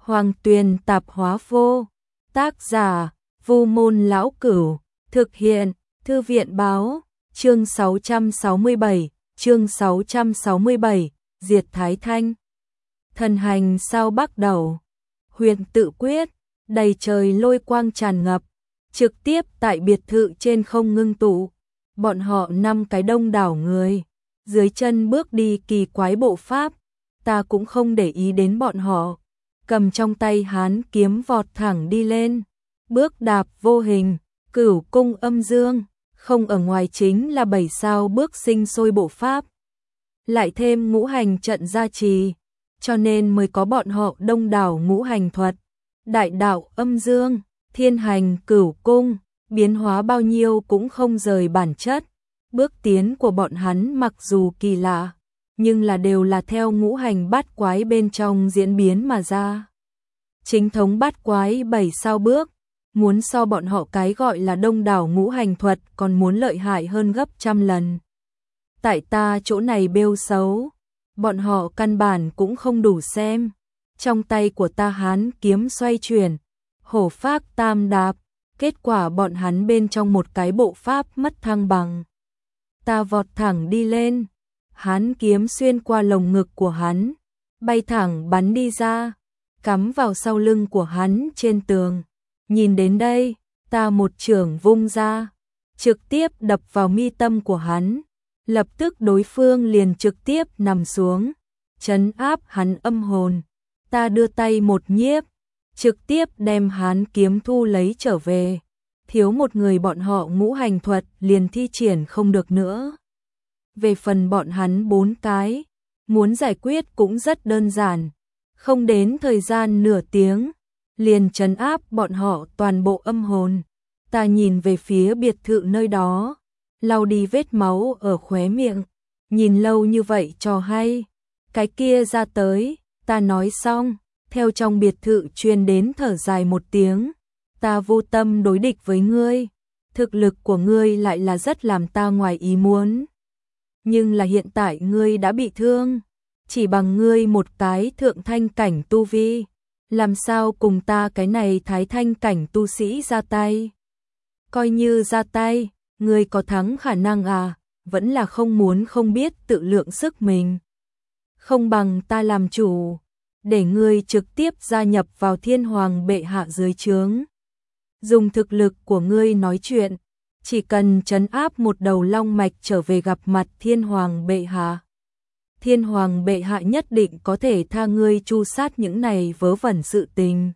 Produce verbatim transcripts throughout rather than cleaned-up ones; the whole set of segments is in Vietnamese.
Hoàng Tuyền Tạp Hóa Vô. Tác giả: Vu Môn Lão Cửu. Thực hiện: Thư viện Báo. Chương sáu trăm sáu mươi bảy, chương sáu trăm sáu mươi bảy, Diệt Thái Thanh. Thần hành sao Bắc Đầu. Huyền tự quyết, đầy trời lôi quang tràn ngập, trực tiếp tại biệt thự trên không ngưng tụ. Bọn họ năm cái đông đảo người, dưới chân bước đi kỳ quái bộ pháp, ta cũng không để ý đến bọn họ. Cầm trong tay hán kiếm vọt thẳng đi lên, bước đạp vô hình, cửu cung âm dương, không ở ngoài chính là bảy sao bước sinh sôi bộ pháp. Lại thêm ngũ hành trận gia trì, cho nên mới có bọn họ đông đảo ngũ hành thuật, đại đạo âm dương, thiên hành cửu cung, biến hóa bao nhiêu cũng không rời bản chất. Bước tiến của bọn hắn mặc dù kỳ lạ, nhưng là đều là theo ngũ hành bát quái bên trong diễn biến mà ra. Chính thống bát quái bảy sao bước, muốn so bọn họ cái gọi là đông đảo ngũ hành thuật còn muốn lợi hại hơn gấp trăm lần. Tại ta chỗ này bêu xấu, bọn họ căn bản cũng không đủ xem. Trong tay của ta hán kiếm xoay chuyển, hổ phác tam đạp, kết quả bọn hắn bên trong một cái bộ pháp mất thăng bằng. Ta vọt thẳng đi lên, hán kiếm xuyên qua lồng ngực của hắn, bay thẳng bắn đi ra, cắm vào sau lưng của hắn trên tường. Nhìn đến đây, ta một chưởng vung ra, trực tiếp đập vào mi tâm của hắn, lập tức đối phương liền trực tiếp nằm xuống, trấn áp hắn âm hồn. Ta đưa tay một nhiếp, trực tiếp đem hán kiếm thu lấy trở về. Thiếu một người bọn họ ngũ hành thuật liền thi triển không được nữa. Về phần bọn hắn bốn cái, muốn giải quyết cũng rất đơn giản, không đến thời gian nửa tiếng, liền trấn áp bọn họ toàn bộ âm hồn. Ta nhìn về phía biệt thự nơi đó, lau đi vết máu ở khóe miệng, nhìn lâu như vậy cho hay. Cái kia ra tới, ta nói xong, theo trong biệt thự truyền đến thở dài một tiếng. Ta vô tâm đối địch với ngươi, thực lực của ngươi lại là rất làm ta ngoài ý muốn. Nhưng là hiện tại ngươi đã bị thương, chỉ bằng ngươi một cái thượng thanh cảnh tu vi, làm sao cùng ta cái này thái thanh cảnh tu sĩ ra tay? Coi như ra tay, ngươi có thắng khả năng à, vẫn là không muốn không biết tự lượng sức mình. Không bằng ta làm chủ, để ngươi trực tiếp gia nhập vào thiên hoàng bệ hạ dưới trướng. Dùng thực lực của ngươi nói chuyện, chỉ cần trấn áp một đầu long mạch trở về gặp mặt thiên hoàng bệ hạ. Thiên hoàng bệ hạ nhất định có thể tha ngươi chu sát những này vớ vẩn sự tình.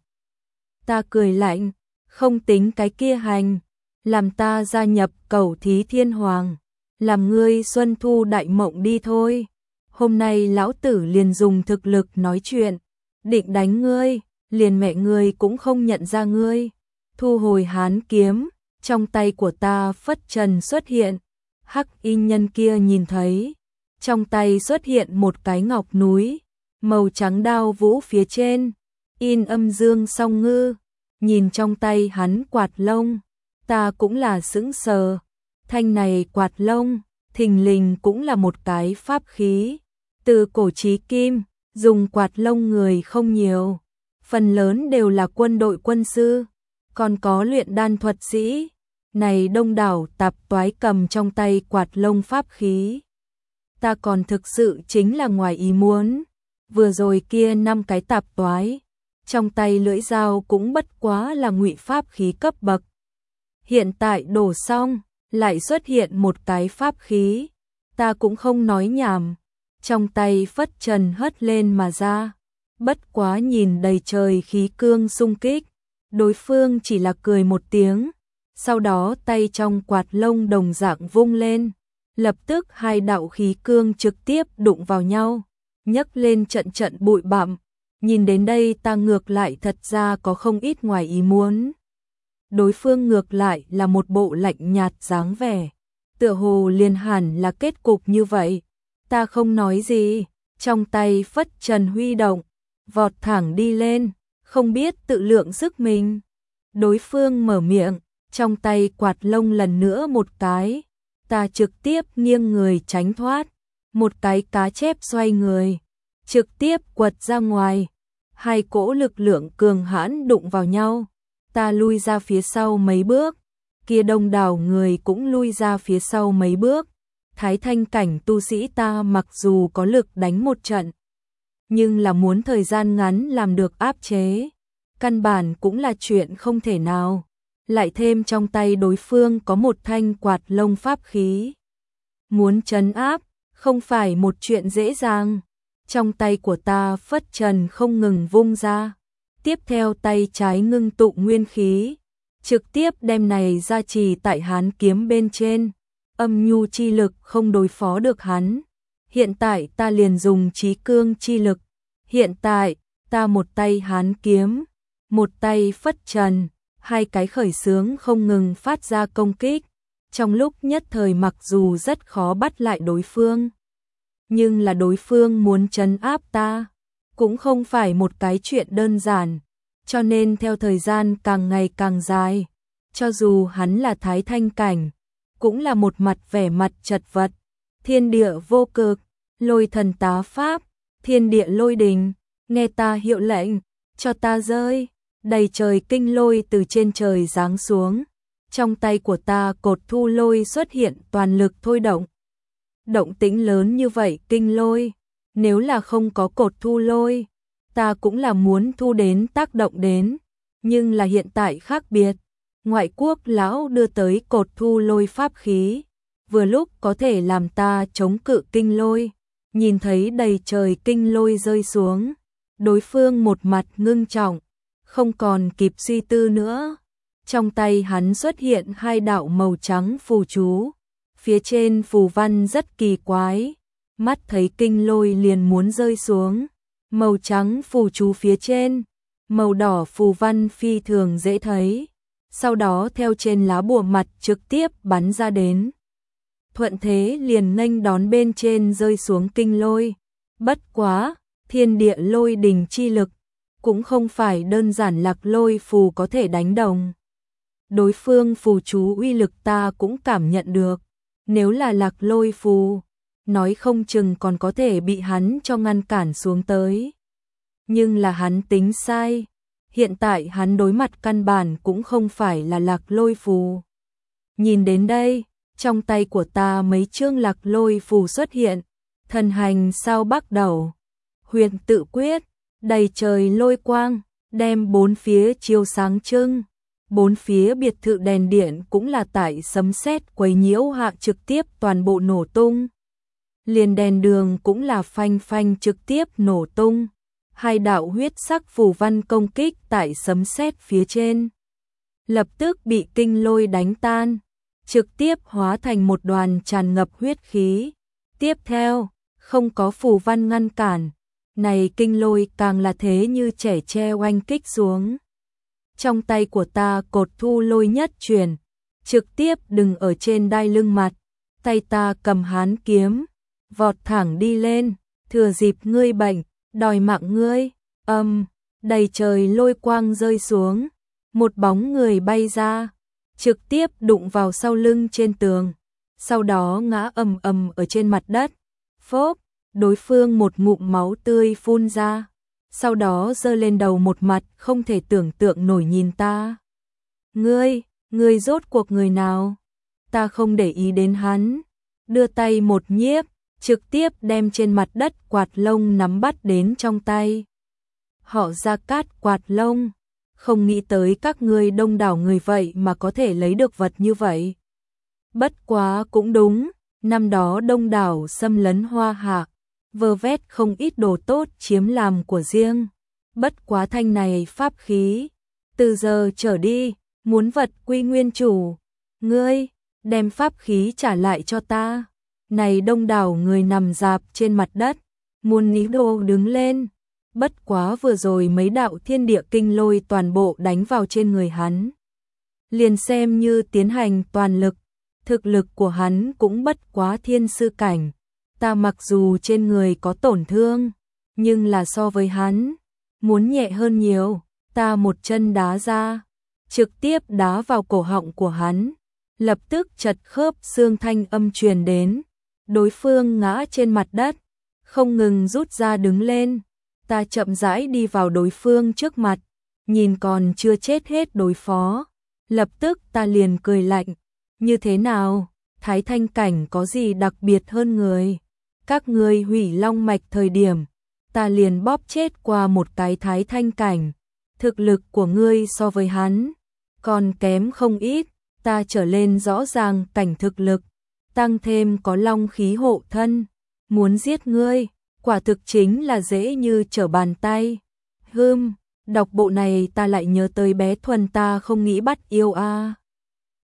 Ta cười lạnh, không tính cái kia hành, làm ta gia nhập cẩu thí thiên hoàng, làm ngươi xuân thu đại mộng đi thôi. Hôm nay lão tử liền dùng thực lực nói chuyện, định đánh ngươi, liền mẹ ngươi cũng không nhận ra ngươi. Thu hồi hán kiếm, trong tay của ta phất trần xuất hiện, hắc y nhân kia nhìn thấy, trong tay xuất hiện một cái ngọc núi, màu trắng đao vũ phía trên, in âm dương song ngư. Nhìn trong tay hắn quạt lông, ta cũng là sững sờ. Thanh này quạt lông, thình lình cũng là một cái pháp khí. Từ cổ chí kim, dùng quạt lông người không nhiều, phần lớn đều là quân đội quân sư, còn có luyện đan thuật sĩ. Này đông đảo tạp toái cầm trong tay quạt lông pháp khí, ta còn thực sự chính là ngoài ý muốn. Vừa rồi kia năm cái tạp toái, trong tay lưỡi dao cũng bất quá là ngụy pháp khí cấp bậc. Hiện tại đổ xong, lại xuất hiện một cái pháp khí, ta cũng không nói nhảm, trong tay phất trần hất lên mà ra. Bất quá nhìn đầy trời khí cương xung kích, đối phương chỉ là cười một tiếng, sau đó tay trong quạt lông đồng dạng vung lên, lập tức hai đạo khí cương trực tiếp đụng vào nhau, nhấc lên trận trận bụi bặm. Nhìn đến đây ta ngược lại thật ra có không ít ngoài ý muốn. Đối phương ngược lại là một bộ lạnh nhạt dáng vẻ, tựa hồ liền hẳn là kết cục như vậy. Ta không nói gì, trong tay phất trần huy động, vọt thẳng đi lên, không biết tự lượng sức mình. Đối phương mở miệng, trong tay quạt lông lần nữa một cái, ta trực tiếp nghiêng người tránh thoát, một cái cá chép xoay người, trực tiếp quật ra ngoài, hai cỗ lực lượng cường hãn đụng vào nhau, ta lui ra phía sau mấy bước, kia đông đảo người cũng lui ra phía sau mấy bước. Thái thanh cảnh tu sĩ ta mặc dù có lực đánh một trận, nhưng là muốn thời gian ngắn làm được áp chế, căn bản cũng là chuyện không thể nào. Lại thêm trong tay đối phương có một thanh quạt lông pháp khí, muốn trấn áp không phải một chuyện dễ dàng. Trong tay của ta phất trần không ngừng vung ra, tiếp theo tay trái ngưng tụ nguyên khí, trực tiếp đem này gia trì tại hán kiếm bên trên, âm nhu chi lực không đối phó được hắn. Hiện tại ta liền dùng trí cương chi lực, hiện tại ta một tay hán kiếm, một tay phất trần, hai cái khởi xướng không ngừng phát ra công kích, trong lúc nhất thời mặc dù rất khó bắt lại đối phương, nhưng là đối phương muốn trấn áp ta, cũng không phải một cái chuyện đơn giản, cho nên theo thời gian càng ngày càng dài, cho dù hắn là thái thanh cảnh, cũng là một mặt vẻ mặt chật vật. Thiên địa vô cực, lôi thần tá pháp, thiên địa lôi đình, nghe ta hiệu lệnh, cho ta rơi. Đầy trời kinh lôi từ trên trời giáng xuống, trong tay của ta cột thu lôi xuất hiện toàn lực thôi động. Động tĩnh lớn như vậy kinh lôi, nếu là không có cột thu lôi, ta cũng là muốn thu đến tác động đến, nhưng là hiện tại khác biệt. Ngoại quốc lão đưa tới cột thu lôi pháp khí, vừa lúc có thể làm ta chống cự kinh lôi. Nhìn thấy đầy trời kinh lôi rơi xuống, đối phương một mặt ngưng trọng, không còn kịp suy tư nữa. Trong tay hắn xuất hiện hai đạo màu trắng phù chú, phía trên phù văn rất kỳ quái, mắt thấy kinh lôi liền muốn rơi xuống. Màu trắng phù chú phía trên, màu đỏ phù văn phi thường dễ thấy, sau đó theo trên lá bùa mặt trực tiếp bắn ra đến. Thuận thế liền nghênh đón bên trên rơi xuống kinh lôi. Bất quá, thiên địa lôi đình chi lực, cũng không phải đơn giản lạc lôi phù có thể đánh đồng. Đối phương phù chú uy lực ta cũng cảm nhận được, nếu là lạc lôi phù, nói không chừng còn có thể bị hắn cho ngăn cản xuống tới. Nhưng là hắn tính sai, hiện tại hắn đối mặt căn bản cũng không phải là lạc lôi phù. Nhìn đến đây, trong tay của ta mấy chương lạc lôi phù xuất hiện, thần hành sao bắt đầu, huyền tự quyết, đầy trời lôi quang, đem bốn phía chiếu sáng trưng. Bốn phía biệt thự đèn điện cũng là tại sấm sét quấy nhiễu hạ trực tiếp toàn bộ nổ tung. Liền đèn đường cũng là phanh phanh trực tiếp nổ tung. Hai đạo huyết sắc phù văn công kích tại sấm sét phía trên, lập tức bị kinh lôi đánh tan, trực tiếp hóa thành một đoàn tràn ngập huyết khí. Tiếp theo, không có phù văn ngăn cản, này kinh lôi càng là thế như trẻ tre oanh kích xuống. Trong tay của ta cột thu lôi nhất truyền, trực tiếp đừng ở trên đai lưng mặt, tay ta cầm hán kiếm, vọt thẳng đi lên, thừa dịp ngươi bệnh, đòi mạng ngươi. Âm, đầy trời lôi quang rơi xuống, một bóng người bay ra, trực tiếp đụng vào sau lưng trên tường, sau đó ngã ầm ầm ở trên mặt đất. Phốp, đối phương một ngụm máu tươi phun ra, sau đó giơ lên đầu một mặt không thể tưởng tượng nổi nhìn ta. Ngươi, ngươi rốt cuộc người nào? Ta không để ý đến hắn, đưa tay một nhiếp, trực tiếp đem trên mặt đất quạt lông nắm bắt đến trong tay. Họ Gia Cát quạt lông, không nghĩ tới các ngươi đông đảo người vậy mà có thể lấy được vật như vậy. Bất quá cũng đúng, năm đó đông đảo xâm lấn Hoa Hạ, vơ vét không ít đồ tốt chiếm làm của riêng. Bất quá thanh này pháp khí, từ giờ trở đi, muốn vật quy nguyên chủ. Ngươi, đem pháp khí trả lại cho ta. Này đông đảo người nằm rạp trên mặt đất, muốn ní đồ đứng lên. Bất quá vừa rồi mấy đạo thiên địa kinh lôi toàn bộ đánh vào trên người hắn. Liền xem như tiến hành toàn lực, thực lực của hắn cũng bất quá thiên sư cảnh. Ta mặc dù trên người có tổn thương, nhưng là so với hắn, muốn nhẹ hơn nhiều. Ta một chân đá ra, trực tiếp đá vào cổ họng của hắn, lập tức chật khớp xương thanh âm truyền đến. Đối phương ngã trên mặt đất, không ngừng rút ra đứng lên, Ta chậm rãi đi vào đối phương trước mặt, nhìn còn chưa chết hết đối phó. Lập tức ta liền cười lạnh, như thế nào, Thái Thanh Cảnh có gì đặc biệt hơn người? Các ngươi hủy long mạch thời điểm, ta liền bóp chết qua một cái Thái Thanh Cảnh. Thực lực của ngươi so với hắn, còn kém không ít, ta trở lên rõ ràng cảnh thực lực, tăng thêm có long khí hộ thân, muốn giết ngươi, quả thực chính là dễ như trở bàn tay. Hừm, đọc bộ này ta lại nhớ tới bé Thuần ta không nghĩ bắt yêu a.